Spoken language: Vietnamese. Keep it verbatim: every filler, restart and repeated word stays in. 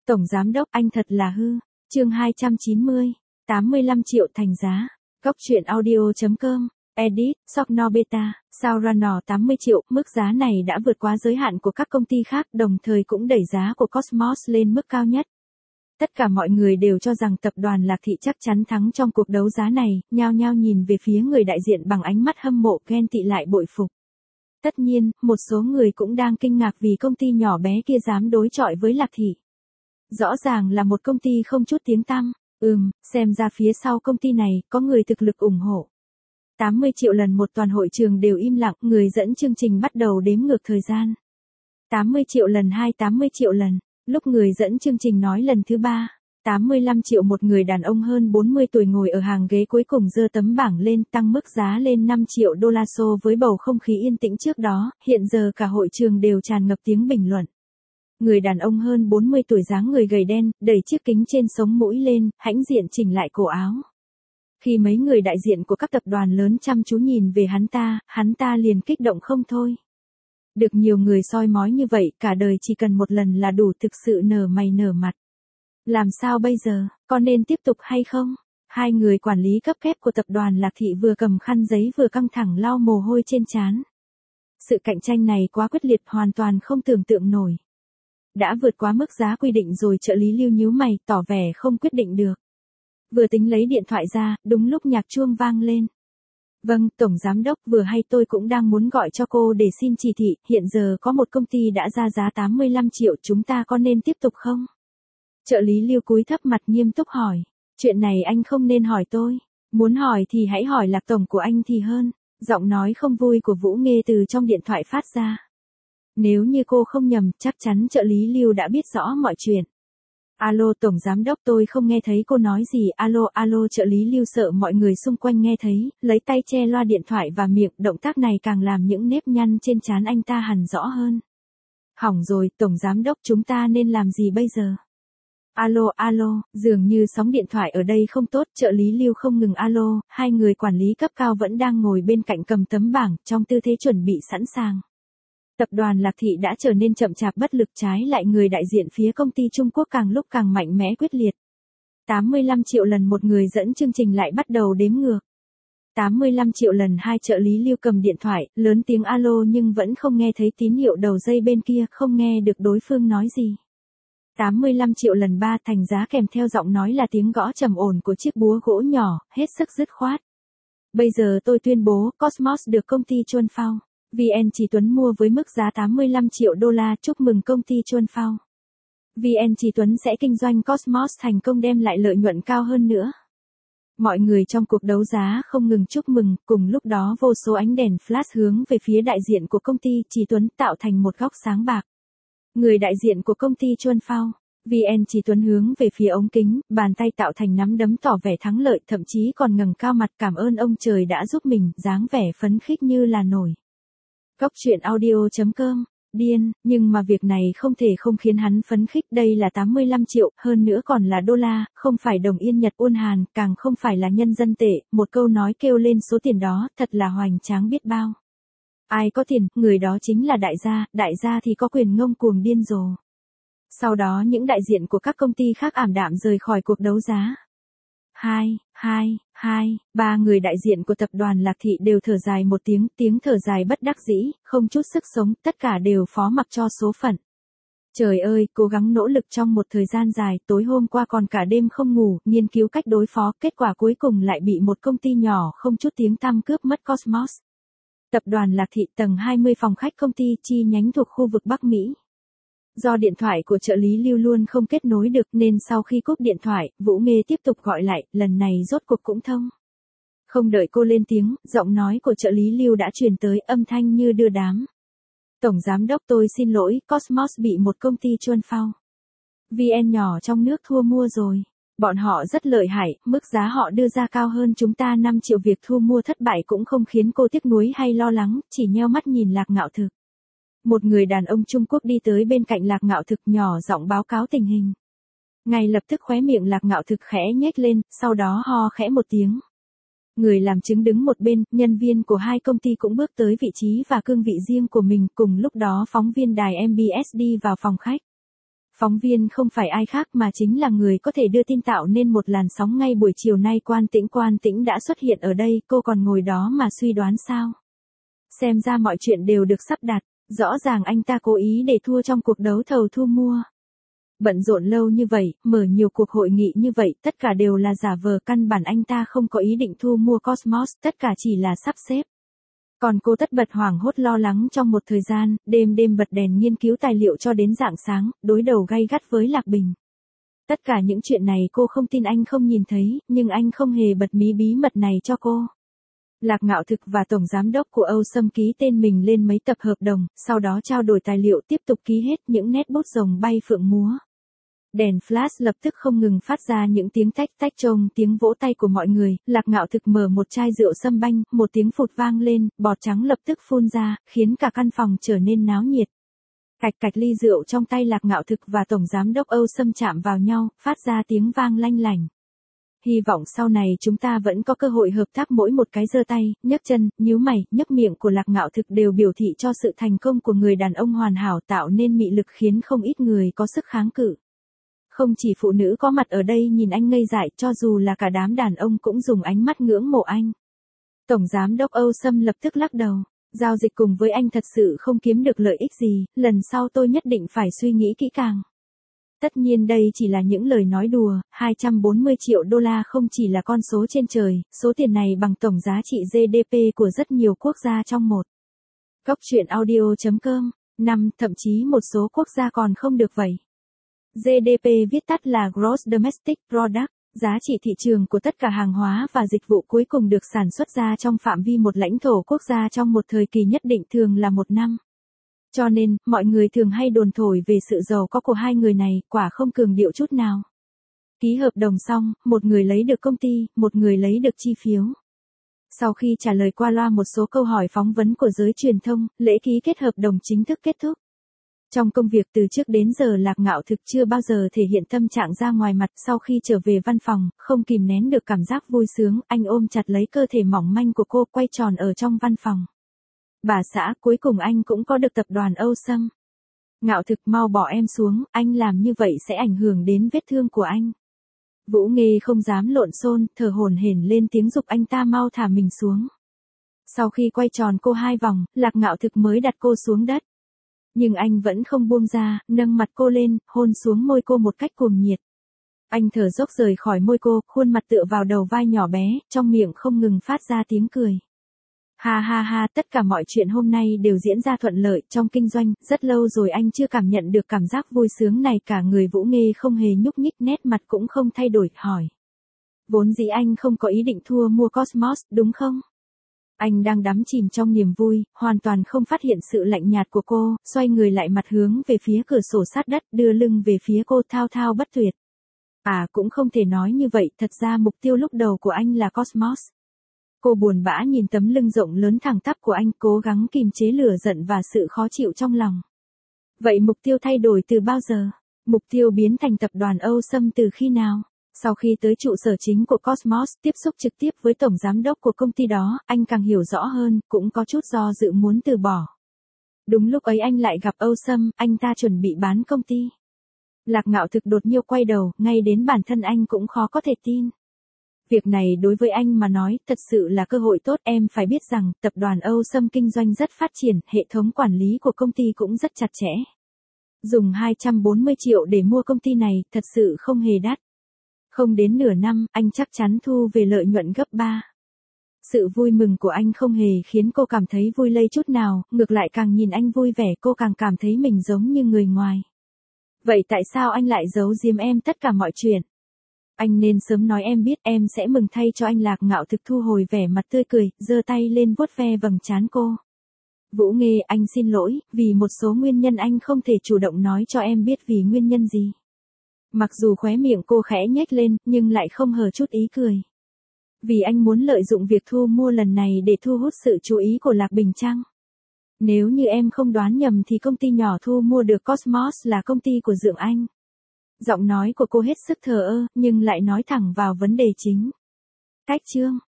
Tổng giám đốc anh thật là hư. Chương hai trăm chín mươi, tám mươi lăm triệu thành giá. Góc truyện audio chấm com. Edit, Sokno Beta, Saurano tám mươi triệu, mức giá này đã vượt quá giới hạn của các công ty khác, đồng thời cũng đẩy giá của Cosmos lên mức cao nhất. Tất cả mọi người đều cho rằng tập đoàn Lạc Thị chắc chắn thắng trong cuộc đấu giá này, nhao nhao nhìn về phía người đại diện bằng ánh mắt hâm mộ, ghen tị lại bội phục. Tất nhiên, một số người cũng đang kinh ngạc vì công ty nhỏ bé kia dám đối chọi với Lạc Thị. Rõ ràng là một công ty không chút tiếng tăm. Ừm, xem ra phía sau công ty này có người thực lực ủng hộ. tám mươi triệu lần một toàn hội trường đều im lặng, người dẫn chương trình bắt đầu đếm ngược thời gian. tám mươi triệu lần hai, tám mươi triệu lần. Lúc người dẫn chương trình nói lần thứ ba, tám mươi lăm triệu, một người đàn ông hơn bốn mươi tuổi ngồi ở hàng ghế cuối cùng giơ tấm bảng lên, tăng mức giá lên năm triệu đô la xô. Với bầu không khí yên tĩnh trước đó, hiện giờ cả hội trường đều tràn ngập tiếng bình luận. Người đàn ông hơn bốn mươi tuổi dáng người gầy đen, đẩy chiếc kính trên sống mũi lên, hãnh diện chỉnh lại cổ áo. Khi mấy người đại diện của các tập đoàn lớn chăm chú nhìn về hắn ta, hắn ta liền kích động không thôi. Được nhiều người soi mói như vậy, cả đời chỉ cần một lần là đủ, thực sự nở mày nở mặt. Làm sao bây giờ, có nên tiếp tục hay không? Hai người quản lý cấp kép của tập đoàn Lạc Thị vừa cầm khăn giấy vừa căng thẳng lau mồ hôi trên trán. Sự cạnh tranh này quá quyết liệt, hoàn toàn không tưởng tượng nổi. Đã vượt quá mức giá quy định rồi. Trợ lý Lưu nhíu mày, tỏ vẻ không quyết định được. Vừa tính lấy điện thoại ra, đúng lúc nhạc chuông vang lên. Vâng, Tổng Giám đốc, vừa hay tôi cũng đang muốn gọi cho cô để xin chỉ thị, hiện giờ có một công ty đã ra giá tám mươi lăm triệu, chúng ta có nên tiếp tục không? Trợ lý Lưu cúi thấp mặt nghiêm túc hỏi, chuyện này anh không nên hỏi tôi, muốn hỏi thì hãy hỏi Lạc Tổng của anh thì hơn. Giọng nói không vui của Vũ Nghê từ trong điện thoại phát ra. Nếu như cô không nhầm, chắc chắn trợ lý Lưu đã biết rõ mọi chuyện. Alo Tổng Giám đốc, tôi không nghe thấy cô nói gì. Alo, alo. Trợ lý Lưu sợ mọi người xung quanh nghe thấy, lấy tay che loa điện thoại và miệng, động tác này càng làm những nếp nhăn trên trán anh ta hằn rõ hơn. Hỏng rồi, Tổng Giám đốc, chúng ta nên làm gì bây giờ? Alo, alo, dường như sóng điện thoại ở đây không tốt. Trợ lý Lưu không ngừng alo, hai người quản lý cấp cao vẫn đang ngồi bên cạnh cầm tấm bảng, trong tư thế chuẩn bị sẵn sàng. Tập đoàn Lạc Thị đã trở nên chậm chạp bất lực, trái lại người đại diện phía công ty Trung Quốc càng lúc càng mạnh mẽ quyết liệt. tám mươi lăm triệu lần một, người dẫn chương trình lại bắt đầu đếm ngược. tám mươi lăm triệu lần hai, trợ lý Lưu cầm điện thoại, lớn tiếng alo nhưng vẫn không nghe thấy tín hiệu đầu dây bên kia, không nghe được đối phương nói gì. tám mươi lăm triệu lần ba, thành giá kèm theo giọng nói là tiếng gõ trầm ổn của chiếc búa gỗ nhỏ, hết sức dứt khoát. Bây giờ tôi tuyên bố, Cosmos được công ty Chuan Phao vê en Chí Tuấn mua với mức giá tám mươi lăm triệu đô la, chúc mừng công ty Chuan Phao vê en Chí Tuấn sẽ kinh doanh Cosmos thành công, đem lại lợi nhuận cao hơn nữa. Mọi người trong cuộc đấu giá không ngừng chúc mừng, cùng lúc đó vô số ánh đèn flash hướng về phía đại diện của công ty Chí Tuấn tạo thành một góc sáng bạc. Người đại diện của công ty Chuan Phao vê en Chí Tuấn hướng về phía ống kính, bàn tay tạo thành nắm đấm tỏ vẻ thắng lợi, thậm chí còn ngẩng cao mặt cảm ơn ông trời đã giúp mình, dáng vẻ phấn khích như là nổi. Góc truyện audio chấm com. Điên, nhưng mà việc này không thể không khiến hắn phấn khích, đây là tám mươi lăm triệu, hơn nữa còn là đô la, không phải đồng yên Nhật Uôn Hàn, càng không phải là nhân dân tệ, một câu nói kêu lên số tiền đó, thật là hoành tráng biết bao. Ai có tiền, người đó chính là đại gia, đại gia thì có quyền ngông cuồng điên rồ. Sau đó những đại diện của các công ty khác ảm đạm rời khỏi cuộc đấu giá. Hai, hai, hai, ba người đại diện của tập đoàn Lạc Thị đều thở dài một tiếng, tiếng thở dài bất đắc dĩ, không chút sức sống, tất cả đều phó mặc cho số phận. Trời ơi, cố gắng nỗ lực trong một thời gian dài, tối hôm qua còn cả đêm không ngủ, nghiên cứu cách đối phó, kết quả cuối cùng lại bị một công ty nhỏ không chút tiếng tăm cướp mất Cosmos. Tập đoàn Lạc Thị tầng hai mươi, phòng khách công ty chi nhánh thuộc khu vực Bắc Mỹ. Do điện thoại của trợ lý Lưu luôn không kết nối được nên sau khi cúp điện thoại, Vũ Nghê tiếp tục gọi lại, lần này rốt cuộc cũng thông. Không đợi cô lên tiếng, giọng nói của trợ lý Lưu đã truyền tới, âm thanh như đưa đám. Tổng Giám đốc, tôi xin lỗi, Cosmos bị một công ty Chuan Phao vê en nhỏ trong nước thua mua rồi. Bọn họ rất lợi hại, mức giá họ đưa ra cao hơn chúng ta năm triệu, việc thu mua thất bại cũng không khiến cô tiếc nuối hay lo lắng, chỉ nheo mắt nhìn Lạc Ngạo Thực. Một người đàn ông Trung Quốc đi tới bên cạnh Lạc Ngạo Thực, nhỏ giọng báo cáo tình hình. Ngay lập tức khóe miệng Lạc Ngạo Thực khẽ nhếch lên, sau đó ho khẽ một tiếng. Người làm chứng đứng một bên, nhân viên của hai công ty cũng bước tới vị trí và cương vị riêng của mình, cùng lúc đó phóng viên đài em bê ét đi vào phòng khách. Phóng viên không phải ai khác mà chính là người có thể đưa tin tạo nên một làn sóng ngay buổi chiều nay. Quan Tĩnh Quan Tĩnh đã xuất hiện ở đây, cô còn ngồi đó mà suy đoán sao? Xem ra mọi chuyện đều được sắp đặt, rõ ràng anh ta cố ý để thua trong cuộc đấu thầu thu mua. Bận rộn lâu như vậy, mở nhiều cuộc hội nghị như vậy, tất cả đều là giả vờ, căn bản anh ta không có ý định thu mua Cosmos, tất cả chỉ là sắp xếp. Còn cô tất bật hoảng hốt lo lắng trong một thời gian, đêm đêm bật đèn nghiên cứu tài liệu cho đến rạng sáng, đối đầu gay gắt với Lạc Bình. Tất cả những chuyện này cô không tin anh không nhìn thấy, nhưng anh không hề bật mí bí mật này cho cô. Lạc Ngạo Thực và Tổng Giám đốc của Âu Sâm ký tên mình lên mấy tập hợp đồng, sau đó trao đổi tài liệu tiếp tục ký hết những nét bút rồng bay phượng múa. Đèn flash lập tức không ngừng phát ra những tiếng tách tách trông tiếng vỗ tay của mọi người, Lạc Ngạo Thực mở một chai rượu sâm banh, một tiếng phụt vang lên, bọt trắng lập tức phun ra, khiến cả căn phòng trở nên náo nhiệt. Cạch cạch ly rượu trong tay Lạc Ngạo Thực và Tổng Giám đốc Âu Sâm chạm vào nhau, phát ra tiếng vang lanh lảnh. Hy vọng sau này chúng ta vẫn có cơ hội hợp tác. Mỗi một cái giơ tay, nhấc chân, nhíu mày, nhấc miệng của Lạc Ngạo Thực đều biểu thị cho sự thành công của người đàn ông hoàn hảo, tạo nên mị lực khiến không ít người có sức kháng cự. Không chỉ phụ nữ có mặt ở đây nhìn anh ngây dại, cho dù là cả đám đàn ông cũng dùng ánh mắt ngưỡng mộ anh. Tổng Giám đốc Âu Sâm lập tức lắc đầu. Giao dịch cùng với anh thật sự không kiếm được lợi ích gì, lần sau tôi nhất định phải suy nghĩ kỹ càng. Tất nhiên đây chỉ là những lời nói đùa, hai trăm bốn mươi triệu đô la không chỉ là con số trên trời, số tiền này bằng tổng giá trị giê đê pê của rất nhiều quốc gia trong một. Cốc truyện audio chấm com, năm, thậm chí một số quốc gia còn không được vậy. giê đê pê viết tắt là Gross Domestic Product, giá trị thị trường của tất cả hàng hóa và dịch vụ cuối cùng được sản xuất ra trong phạm vi một lãnh thổ quốc gia trong một thời kỳ nhất định, thường là một năm. Cho nên, mọi người thường hay đồn thổi về sự giàu có của hai người này, quả không cường điệu chút nào. Ký hợp đồng xong, một người lấy được công ty, một người lấy được chi phiếu. Sau khi trả lời qua loa một số câu hỏi phỏng vấn của giới truyền thông, lễ ký kết hợp đồng chính thức kết thúc. Trong công việc từ trước đến giờ Lạc Ngạo Thực chưa bao giờ thể hiện tâm trạng ra ngoài mặt. Sau khi trở về văn phòng, không kìm nén được cảm giác vui sướng, anh ôm chặt lấy cơ thể mỏng manh của cô, quay tròn ở trong văn phòng. Bà xã, cuối cùng anh cũng có được tập đoàn Âu Sâm. Ngạo Thực, mau bỏ em xuống, anh làm như vậy sẽ ảnh hưởng đến vết thương của anh. Vũ Nghê không dám lộn xôn, thở hổn hển lên tiếng giục anh ta mau thả mình xuống. Sau khi quay tròn cô hai vòng, Lạc Ngạo Thực mới đặt cô xuống đất. Nhưng anh vẫn không buông ra, nâng mặt cô lên, hôn xuống môi cô một cách cuồng nhiệt. Anh thở dốc rời khỏi môi cô, khuôn mặt tựa vào đầu vai nhỏ bé, trong miệng không ngừng phát ra tiếng cười. Ha ha ha, tất cả mọi chuyện hôm nay đều diễn ra thuận lợi. Trong kinh doanh, rất lâu rồi anh chưa cảm nhận được cảm giác vui sướng này. Cả người Vũ Nghê không hề nhúc nhích, nét mặt cũng không thay đổi, hỏi. Vốn dĩ anh không có ý định thua mua Cosmos, đúng không? Anh đang đắm chìm trong niềm vui, hoàn toàn không phát hiện sự lạnh nhạt của cô, xoay người lại mặt hướng về phía cửa sổ sát đất, đưa lưng về phía cô, thao thao bất tuyệt. À, cũng không thể nói như vậy, thật ra mục tiêu lúc đầu của anh là Cosmos. Cô buồn bã nhìn tấm lưng rộng lớn thẳng tắp của anh, cố gắng kìm chế lửa giận và sự khó chịu trong lòng. Vậy mục tiêu thay đổi từ bao giờ? Mục tiêu biến thành tập đoàn Âu Sâm từ khi nào? Sau khi tới trụ sở chính của Cosmos, tiếp xúc trực tiếp với tổng giám đốc của công ty đó, anh càng hiểu rõ hơn, cũng có chút do dự muốn từ bỏ. Đúng lúc ấy anh lại gặp Âu Sâm, anh ta chuẩn bị bán công ty. Lạc Ngạo Thực đột nhiên quay đầu, ngay đến bản thân anh cũng khó có thể tin. Việc này đối với anh mà nói, thật sự là cơ hội tốt. Em phải biết rằng, tập đoàn Âu Sâm kinh doanh rất phát triển, hệ thống quản lý của công ty cũng rất chặt chẽ. Dùng hai trăm bốn mươi triệu để mua công ty này, thật sự không hề đắt. Không đến nửa năm, anh chắc chắn thu về lợi nhuận gấp ba. Sự vui mừng của anh không hề khiến cô cảm thấy vui lây chút nào, ngược lại càng nhìn anh vui vẻ cô càng cảm thấy mình giống như người ngoài. Vậy tại sao anh lại giấu giếm em tất cả mọi chuyện? Anh nên sớm nói em biết, em sẽ mừng thay cho anh. Lạc Ngạo Thực thu hồi vẻ mặt tươi cười, giơ tay lên vuốt ve vầng trán cô. Vũ Nghê, anh xin lỗi, vì một số nguyên nhân anh không thể chủ động nói cho em biết vì nguyên nhân gì. Mặc dù khóe miệng cô khẽ nhếch lên, nhưng lại không hờ chút ý cười. Vì anh muốn lợi dụng việc thu mua lần này để thu hút sự chú ý của Lạc Bình chăng? Nếu như em không đoán nhầm thì công ty nhỏ thu mua được Cosmos là công ty của Dượng Anh. Giọng nói của cô hết sức thờ ơ, nhưng lại nói thẳng vào vấn đề chính. Cách chương